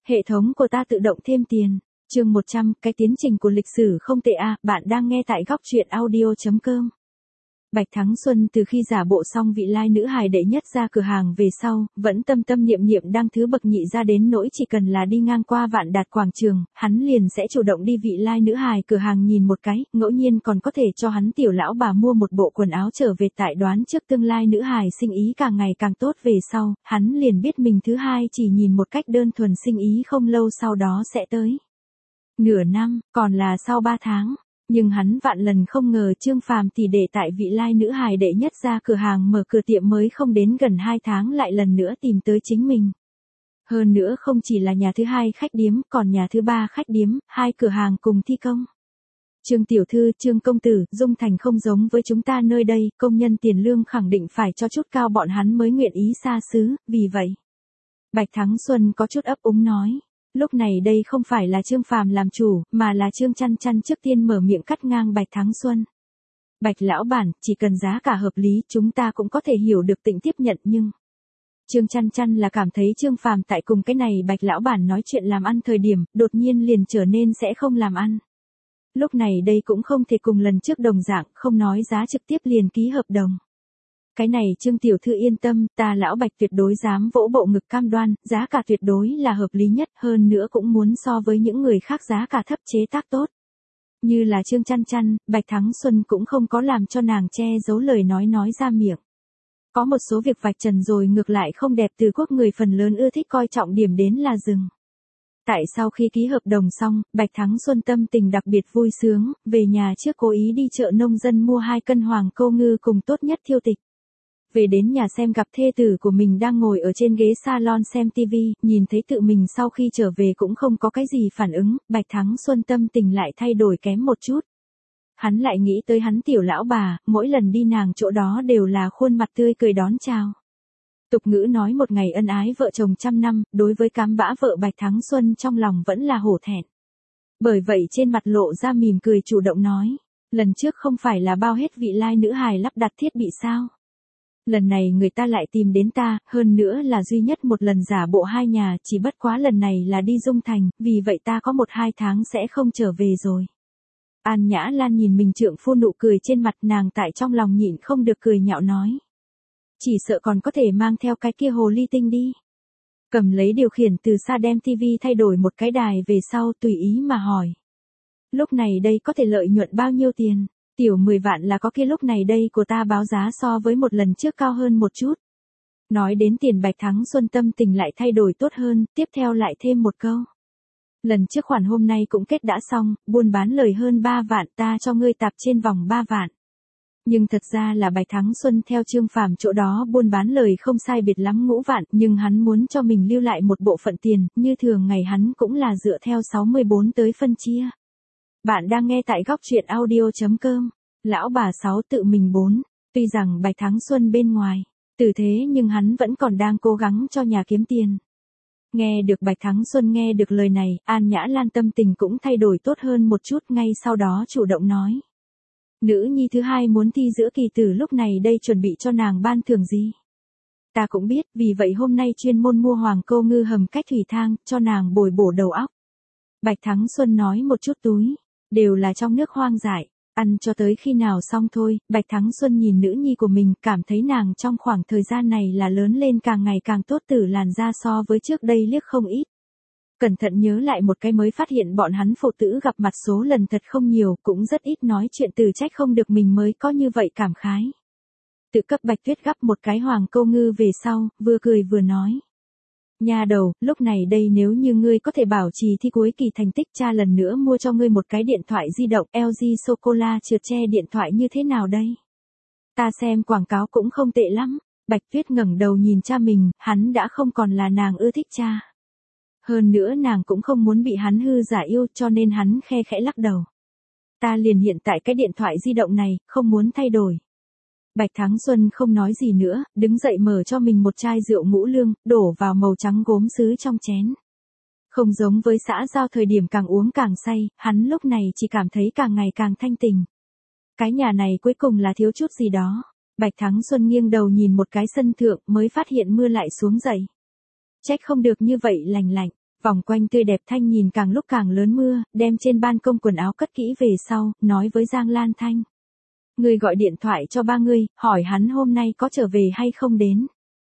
Hệ thống của ta tự động thêm tiền. Chương 100, cái tiến trình của lịch sử không tệ a, bạn đang nghe tại góc truyện audio.com. Bạch Thắng Xuân từ khi giả bộ xong vị lai nữ hài đệ nhất ra cửa hàng về sau, vẫn tâm tâm niệm niệm đang thứ bậc nhị ra đến nỗi chỉ cần là đi ngang qua Vạn Đạt quảng trường, hắn liền sẽ chủ động đi vị lai nữ hài cửa hàng nhìn một cái, ngẫu nhiên còn có thể cho hắn tiểu lão bà mua một bộ quần áo trở về tại đoán trước tương lai nữ hài sinh ý càng ngày càng tốt về sau, hắn liền biết mình thứ hai chỉ nhìn một cách đơn thuần sinh ý không lâu sau đó sẽ tới. Nửa năm, còn là sau 3 tháng. Nhưng hắn vạn lần không ngờ Trương Phàm tỷ đệ tại vị lai nữ hài đệ nhất ra cửa hàng mở cửa tiệm mới không đến gần 2 tháng lại lần nữa tìm tới chính mình. Hơn nữa không chỉ là nhà thứ hai khách điếm, còn nhà thứ ba khách điếm, hai cửa hàng cùng thi công. Trương tiểu thư, Trương công tử, Dung Thành không giống với chúng ta nơi đây, công nhân tiền lương khẳng định phải cho chút cao bọn hắn mới nguyện ý xa xứ, vì vậy. Bạch Thắng Xuân có chút ấp úng nói. Lúc này đây không phải là Trương Phàm làm chủ, mà là Trương Chăn Chăn trước tiên mở miệng cắt ngang Bạch Thắng Xuân. Bạch lão bản, chỉ cần giá cả hợp lý chúng ta cũng có thể hiểu được tịnh tiếp nhận nhưng... Trương Chăn Chăn là cảm thấy Trương Phàm tại cùng cái này Bạch lão bản nói chuyện làm ăn thời điểm, đột nhiên liền trở nên sẽ không làm ăn. Lúc này đây cũng không thể cùng lần trước đồng dạng, không nói giá trực tiếp liền ký hợp đồng. Cái này Trương tiểu thư yên tâm, ta lão Bạch tuyệt đối dám vỗ bộ ngực cam đoan, giá cả tuyệt đối là hợp lý nhất, hơn nữa cũng muốn so với những người khác giá cả thấp chế tác tốt. Như là Trương Chăn Chăn, Bạch Thắng Xuân cũng không có làm cho nàng che giấu lời nói ra miệng. Có một số việc vạch trần rồi ngược lại không đẹp, từ quốc người phần lớn ưa thích coi trọng điểm đến là dừng. Tại sau khi ký hợp đồng xong, Bạch Thắng Xuân tâm tình đặc biệt vui sướng, về nhà trước cố ý đi chợ nông dân mua 2 cân hoàng câu ngư cùng tốt nhất thiêu tịch. Về đến nhà xem gặp thê tử của mình đang ngồi ở trên ghế salon xem tivi, nhìn thấy tự mình sau khi trở về cũng không có cái gì phản ứng, Bạch Thắng Xuân tâm tình lại thay đổi kém một chút. Hắn lại nghĩ tới hắn tiểu lão bà, mỗi lần đi nàng chỗ đó đều là khuôn mặt tươi cười đón chào. Tục ngữ nói một ngày ân ái vợ chồng 100 năm, đối với cám bã vợ Bạch Thắng Xuân trong lòng vẫn là hổ thẹn. Bởi vậy trên mặt lộ ra mỉm cười chủ động nói, lần trước không phải là bao hết vị lai nữ hài lắp đặt thiết bị sao? Lần này người ta lại tìm đến ta, hơn nữa là duy nhất một lần giả bộ hai nhà, chỉ bất quá lần này là đi Dung Thành, vì vậy ta có 1-2 tháng sẽ không trở về rồi. An Nhã Lan nhìn mình trượng phu nụ cười trên mặt, nàng tại trong lòng nhịn không được cười nhạo nói. Chỉ sợ còn có thể mang theo cái kia hồ ly tinh đi. Cầm lấy điều khiển từ xa đem tivi thay đổi một cái đài về sau tùy ý mà hỏi. Lúc này đây có thể lợi nhuận bao nhiêu tiền? Tiểu 10 vạn là có, kia lúc này đây của ta báo giá so với một lần trước cao hơn một chút. Nói đến tiền, Bạch Thắng Xuân tâm tình lại thay đổi tốt hơn, tiếp theo lại thêm một câu. Lần trước khoản hôm nay cũng kết đã xong, buôn bán lời hơn 3 vạn, ta cho ngươi tạp trên vòng 3 vạn. Nhưng thật ra là Bạch Thắng Xuân theo Trương Phàm chỗ đó buôn bán lời không sai biệt lắm ngũ vạn, nhưng hắn muốn cho mình lưu lại một bộ phận tiền, như thường ngày hắn cũng là dựa theo 64 tới phân chia. Bạn đang nghe tại góc truyện audio.com. Lão bà 6 tự mình 4. Tuy rằng Bạch Thắng Xuân bên ngoài tử thế nhưng hắn vẫn còn đang cố gắng cho nhà kiếm tiền. Nghe được Bạch Thắng Xuân nghe được lời này, An Nhã Lan tâm tình cũng thay đổi tốt hơn một chút, ngay sau đó chủ động nói. Nữ nhi thứ hai muốn thi giữa kỳ tử, lúc này đây chuẩn bị cho nàng ban thưởng gì? Ta cũng biết, vì vậy hôm nay chuyên môn mua hoàng câu ngư hầm cách thủy thang, cho nàng bồi bổ đầu óc. Bạch Thắng Xuân nói một chút túi. Đều là trong nước hoang dại, ăn cho tới khi nào xong thôi. Bạch Thắng Xuân nhìn nữ nhi của mình, cảm thấy nàng trong khoảng thời gian này là lớn lên càng ngày càng tốt, từ làn da so với trước đây liếc không ít. Cẩn thận nhớ lại một cái mới phát hiện bọn hắn phụ tử gặp mặt số lần thật không nhiều, cũng rất ít nói chuyện, từ trách không được mình mới có như vậy cảm khái. Tự cấp Bạch Tuyết gắp một cái hoàng câu ngư về sau, vừa cười vừa nói. Nhà đầu, lúc này đây nếu như ngươi có thể bảo trì thi cuối kỳ thành tích, cha lần nữa mua cho ngươi một cái điện thoại di động LG sô-cô-la trượt che điện thoại như thế nào đây? Ta xem quảng cáo cũng không tệ lắm. Bạch Tuyết ngẩng đầu nhìn cha mình, hắn đã không còn là nàng ưa thích cha. Hơn nữa nàng cũng không muốn bị hắn hư giả yêu, cho nên hắn khe khẽ lắc đầu. Ta liền hiện tại cái điện thoại di động này, không muốn thay đổi. Bạch Thắng Xuân không nói gì nữa, đứng dậy mở cho mình một chai rượu ngũ lương, đổ vào màu trắng gốm sứ trong chén. Không giống với xã giao thời điểm càng uống càng say, hắn lúc này chỉ cảm thấy càng ngày càng thanh tình. Cái nhà này cuối cùng là thiếu chút gì đó. Bạch Thắng Xuân nghiêng đầu nhìn một cái sân thượng mới phát hiện mưa lại xuống dậy. Trách không được như vậy lành lạnh. Vòng quanh tươi đẹp Thanh nhìn càng lúc càng lớn mưa, đem trên ban công quần áo cất kỹ về sau, nói với Giang Lan Thanh. Ngươi gọi điện thoại cho ba ngươi, hỏi hắn hôm nay có trở về hay không đến.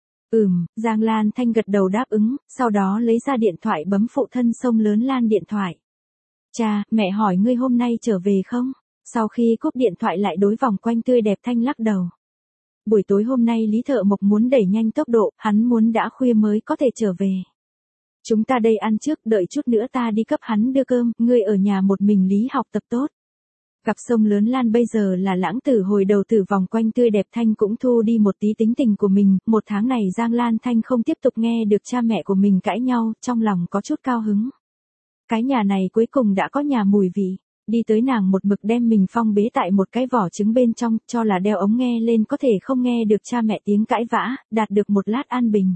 Giang Lan Thanh gật đầu đáp ứng, sau đó lấy ra điện thoại bấm phụ thân Sông Lớn Lan điện thoại. Cha, mẹ hỏi ngươi hôm nay trở về không? Sau khi cúp điện thoại lại đối vòng quanh tươi đẹp Thanh lắc đầu. Buổi tối hôm nay Lý Thợ Mộc muốn đẩy nhanh tốc độ, hắn muốn đã khuya mới có thể trở về. Chúng ta đây ăn trước, đợi chút nữa ta đi cấp hắn đưa cơm, ngươi ở nhà một mình Lý học tập tốt. Cặp Sông Lớn Lan bây giờ là lãng tử hồi đầu tử vòng quanh tươi đẹp Thanh cũng thu đi một tí tính tình của mình, một tháng này Giang Lan Thanh không tiếp tục nghe được cha mẹ của mình cãi nhau, trong lòng có chút cao hứng. Cái nhà này cuối cùng đã có nhà mùi vị, đi tới nàng một mực đem mình phong bế tại một cái vỏ trứng bên trong, cho là đeo ống nghe lên có thể không nghe được cha mẹ tiếng cãi vã, đạt được một lát an bình.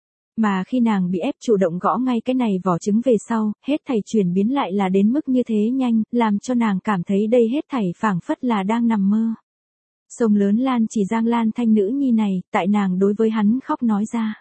Mà khi nàng bị ép chủ động gõ ngay cái này vỏ trứng về sau, hết thảy chuyển biến lại là đến mức như thế nhanh, làm cho nàng cảm thấy đây hết thảy phảng phất là đang nằm mơ. Sông Lớn Lan chỉ Giang Lan Thanh nữ nhi này, tại nàng đối với hắn khóc nói ra.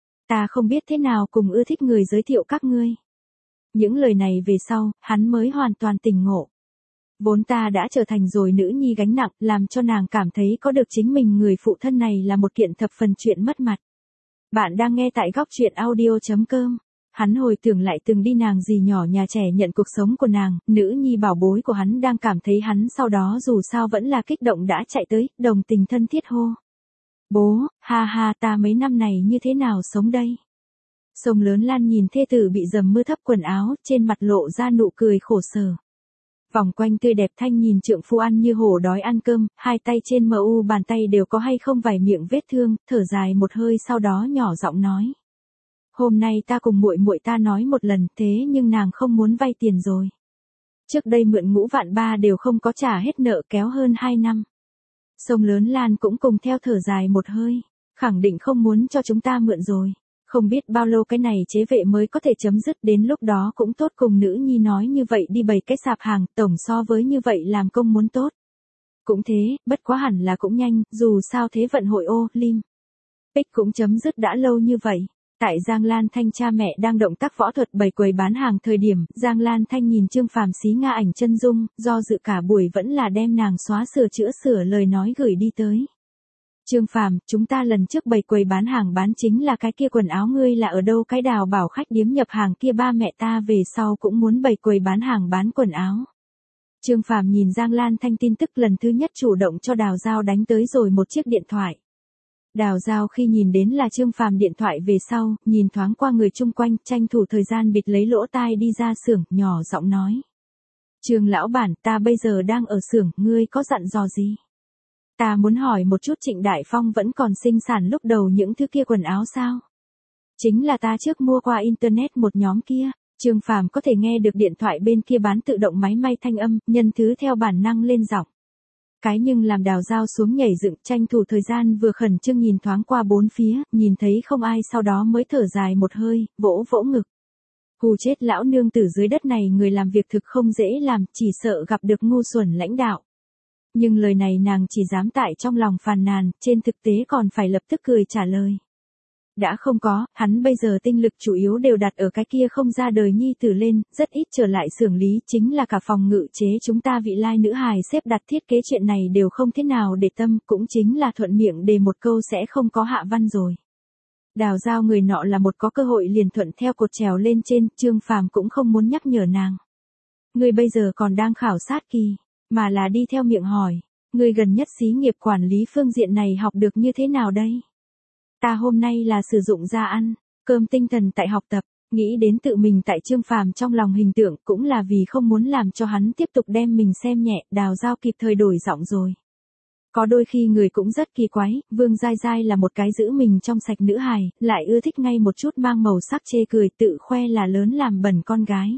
Ta không biết thế nào cùng ưa thích người giới thiệu các ngươi. Những lời này về sau, hắn mới hoàn toàn tỉnh ngộ. Vốn ta đã trở thành rồi nữ nhi gánh nặng, làm cho nàng cảm thấy có được chính mình người phụ thân này là một kiện thập phần chuyện mất mặt. Bạn đang nghe tại góc chuyện audio.com. Hắn hồi tưởng lại từng đi nàng dì nhỏ nhà trẻ nhận cuộc sống của nàng, nữ nhi bảo bối của hắn đang cảm thấy hắn sau đó dù sao vẫn là kích động đã chạy tới, đồng tình thân thiết hô. Bố, ha ha ta mấy năm này như thế nào sống đây? Sông Lớn Lan nhìn thê tử bị dầm mưa thấp quần áo, trên mặt lộ ra nụ cười khổ sở. Vòng quanh tươi đẹp Thanh nhìn trượng phu ăn như hổ đói ăn cơm, hai tay trên mu bàn tay đều có hay không vài miệng vết thương, thở dài một hơi sau đó nhỏ giọng nói. Hôm nay ta cùng muội muội ta nói một lần thế nhưng nàng không muốn vay tiền rồi. Trước đây mượn ngũ vạn ba đều không có trả hết nợ kéo hơn 2 năm. Sông Lớn Lan cũng cùng theo thở dài một hơi, khẳng định không muốn cho chúng ta mượn rồi. Không biết bao lâu cái này chế vệ mới có thể chấm dứt, đến lúc đó cũng tốt cùng nữ nhi nói như vậy đi bày cái sạp hàng, tổng so với như vậy làm công muốn tốt. Cũng thế, bất quá hẳn là cũng nhanh, dù sao thế vận hội Lim Pic cũng chấm dứt đã lâu như vậy. Tại Giang Lan Thanh cha mẹ đang động tác võ thuật bày quầy bán hàng thời điểm, Giang Lan Thanh nhìn Trương Phàm xí Nga ảnh chân dung, do dự cả buổi vẫn là đem nàng xóa sửa lời nói gửi đi tới. Trương Phàm, chúng ta lần trước bày quầy bán hàng bán chính là cái kia quần áo ngươi là ở đâu cái Đào bảo khách điếm nhập hàng kia ba mẹ ta về sau cũng muốn bày quầy bán hàng bán quần áo. Trương Phàm nhìn Giang Lan Thanh tin tức lần thứ nhất chủ động cho Đào Giao đánh tới rồi một chiếc điện thoại. Đào Giao khi nhìn đến là Trương Phàm điện thoại về sau, nhìn thoáng qua người chung quanh, tranh thủ thời gian bịt lấy lỗ tai đi ra xưởng, nhỏ giọng nói. Trương lão bản, ta bây giờ đang ở xưởng, ngươi có dặn dò gì? Ta muốn hỏi một chút Trịnh Đại Phong vẫn còn sinh sản lúc đầu những thứ kia quần áo sao? Chính là ta trước mua qua internet một nhóm kia. Trương Phàm có thể nghe được điện thoại bên kia bán tự động máy may thanh âm, nhân thứ theo bản năng lên giọng. Cái nhưng làm Đào Giao xuống nhảy dựng, tranh thủ thời gian vừa khẩn trương nhìn thoáng qua bốn phía, nhìn thấy không ai sau đó mới thở dài một hơi, vỗ vỗ ngực. Hù chết lão nương tử dưới đất này, người làm việc thực không dễ làm, chỉ sợ gặp được ngu xuẩn lãnh đạo. Nhưng lời này nàng chỉ dám tại trong lòng phàn nàn, trên thực tế còn phải lập tức cười trả lời. Đã không có, hắn bây giờ tinh lực chủ yếu đều đặt ở cái kia không ra đời nhi tử lên, rất ít trở lại xưởng lý, chính là cả phòng ngự chế chúng ta vị lai nữ hài xếp đặt thiết kế chuyện này đều không thế nào để tâm, cũng chính là thuận miệng đề một câu sẽ không có hạ văn rồi. Đào Giao người nọ là một có cơ hội liền thuận theo cột trèo lên trên, Trương Phàm cũng không muốn nhắc nhở nàng. Người bây giờ còn đang khảo sát kỳ, mà là đi theo miệng hỏi, người gần nhất xí nghiệp quản lý phương diện này học được như thế nào đây? Ta hôm nay là sử dụng ra ăn, cơm tinh thần tại học tập, nghĩ đến tự mình tại Trương Phàm trong lòng hình tượng, cũng là vì không muốn làm cho hắn tiếp tục đem mình xem nhẹ, Đào Giao kịp thời đổi giọng rồi. Có đôi khi người cũng rất kỳ quái, Vương Giai Giai là một cái giữ mình trong sạch nữ hài, lại ưa thích ngay một chút mang màu sắc chê cười, tự khoe là lớn làm bẩn con gái.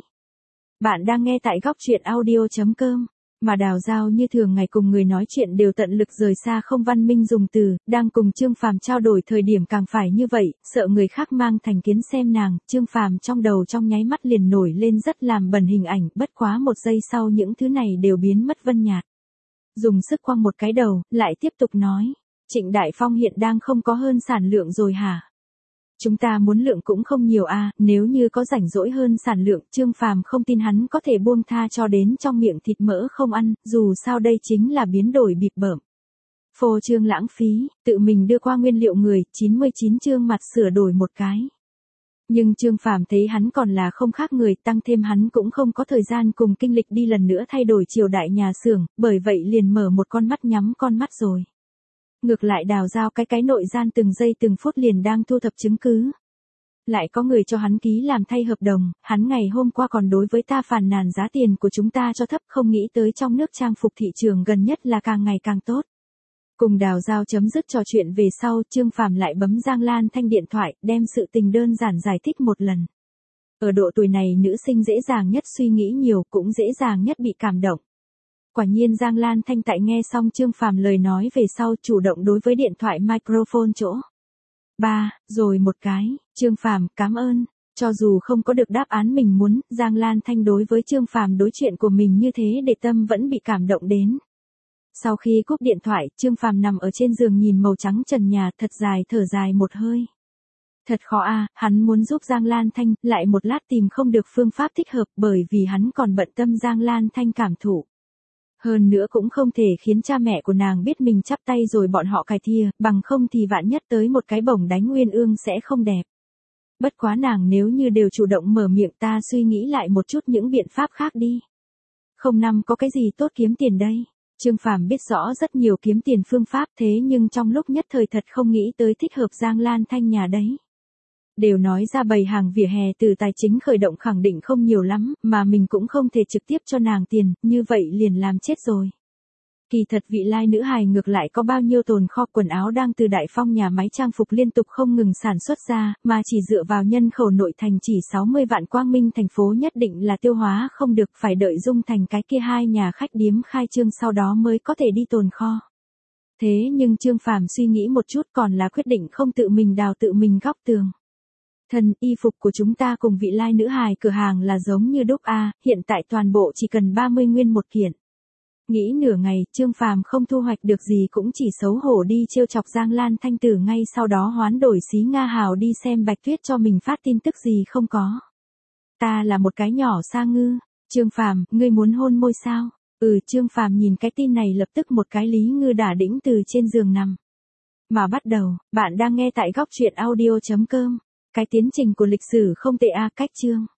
Bạn đang nghe tại góc chuyện audio.com. Mà Đào Giao như thường ngày cùng người nói chuyện đều tận lực rời xa không văn minh dùng từ, đang cùng Trương Phàm trao đổi thời điểm càng phải như vậy, sợ người khác mang thành kiến xem nàng, Trương Phàm trong đầu trong nháy mắt liền nổi lên rất làm bẩn hình ảnh, bất quá một giây sau những thứ này đều biến mất vân nhạt. Dùng sức quăng một cái đầu, lại tiếp tục nói, Trịnh Đại Phong hiện đang không có hơn sản lượng rồi hả? Chúng ta muốn lượng cũng không nhiều a, nếu như có rảnh rỗi hơn sản lượng, Trương Phàm không tin hắn có thể buông tha cho đến trong miệng thịt mỡ không ăn, dù sao đây chính là biến đổi bịp bợm. Phô trương lãng phí, tự mình đưa qua nguyên liệu người, 99 chương mặt sửa đổi một cái. Nhưng Trương Phàm thấy hắn còn là không khác người, tăng thêm hắn cũng không có thời gian cùng kinh lịch đi lần nữa thay đổi triều đại nhà xưởng, bởi vậy liền mở một con mắt nhắm con mắt rồi. Ngược lại Đào Giao cái nội gian từng giây từng phút liền đang thu thập chứng cứ. Lại có người cho hắn ký làm thay hợp đồng, hắn ngày hôm qua còn đối với ta phàn nàn giá tiền của chúng ta cho thấp, không nghĩ tới trong nước trang phục thị trường gần nhất là càng ngày càng tốt. Cùng Đào Giao chấm dứt trò chuyện về sau, Trương Phàm lại bấm Giang Lan Thanh điện thoại, đem sự tình đơn giản giải thích một lần. Ở độ tuổi này nữ sinh dễ dàng nhất suy nghĩ nhiều, cũng dễ dàng nhất bị cảm động. Quả nhiên Giang Lan Thanh tại nghe xong Trương Phàm lời nói về sau chủ động đối với điện thoại microphone chỗ. Rồi một cái, Trương Phàm cảm ơn. Cho dù không có được đáp án mình muốn, Giang Lan Thanh đối với Trương Phàm đối chuyện của mình như thế để tâm vẫn bị cảm động đến. Sau khi cúp điện thoại, Trương Phàm nằm ở trên giường nhìn màu trắng trần nhà, thật dài thở dài một hơi. Thật khó a, hắn muốn giúp Giang Lan Thanh, lại một lát tìm không được phương pháp thích hợp bởi vì hắn còn bận tâm Giang Lan Thanh cảm thụ. Hơn nữa cũng không thể khiến cha mẹ của nàng biết mình chắp tay rồi bọn họ cài thìa, bằng không thì vạn nhất tới một cái bổng đánh nguyên ương sẽ không đẹp. Bất quá nàng nếu như đều chủ động mở miệng, ta suy nghĩ lại một chút những biện pháp khác đi. Không năm có cái gì tốt kiếm tiền đây. Trương Phàm biết rõ rất nhiều kiếm tiền phương pháp, thế nhưng trong lúc nhất thời thật không nghĩ tới thích hợp Giang Lan Thanh nhà đấy. Đều nói ra bày hàng vỉa hè từ tài chính khởi động khẳng định không nhiều lắm, mà mình cũng không thể trực tiếp cho nàng tiền, như vậy liền làm chết rồi. Kỳ thật vị lai nữ hài ngược lại có bao nhiêu tồn kho quần áo đang từ Đại Phong nhà máy trang phục liên tục không ngừng sản xuất ra, mà chỉ dựa vào nhân khẩu nội thành chỉ 60 vạn, Quang Minh thành phố nhất định là tiêu hóa không được, phải đợi Dung Thành cái kia 2 nhà khách điếm khai trương sau đó mới có thể đi tồn kho. Thế nhưng Trương Phàm suy nghĩ một chút còn là quyết định không tự mình đào tự mình góc tường. Thần, y phục của chúng ta cùng vị lai nữ hài cửa hàng là giống như đúc a, hiện tại toàn bộ chỉ cần 30 nguyên một kiện. Nghĩ nửa ngày, Trương Phàm không thu hoạch được gì cũng chỉ xấu hổ đi trêu chọc Giang Lan Thanh, từ ngay sau đó hoán đổi xí Nga Hào đi xem Bạch Tuyết cho mình phát tin tức gì không có. Ta là một cái nhỏ sa ngư. Trương Phàm, ngươi muốn hôn môi sao? Trương Phàm nhìn cái tin này lập tức một cái Lý Ngư đả đĩnh từ trên giường nằm. Mà bắt đầu, bạn đang nghe tại góc truyện audio.com. Cái tiến trình của lịch sử không tệ a, cách chương.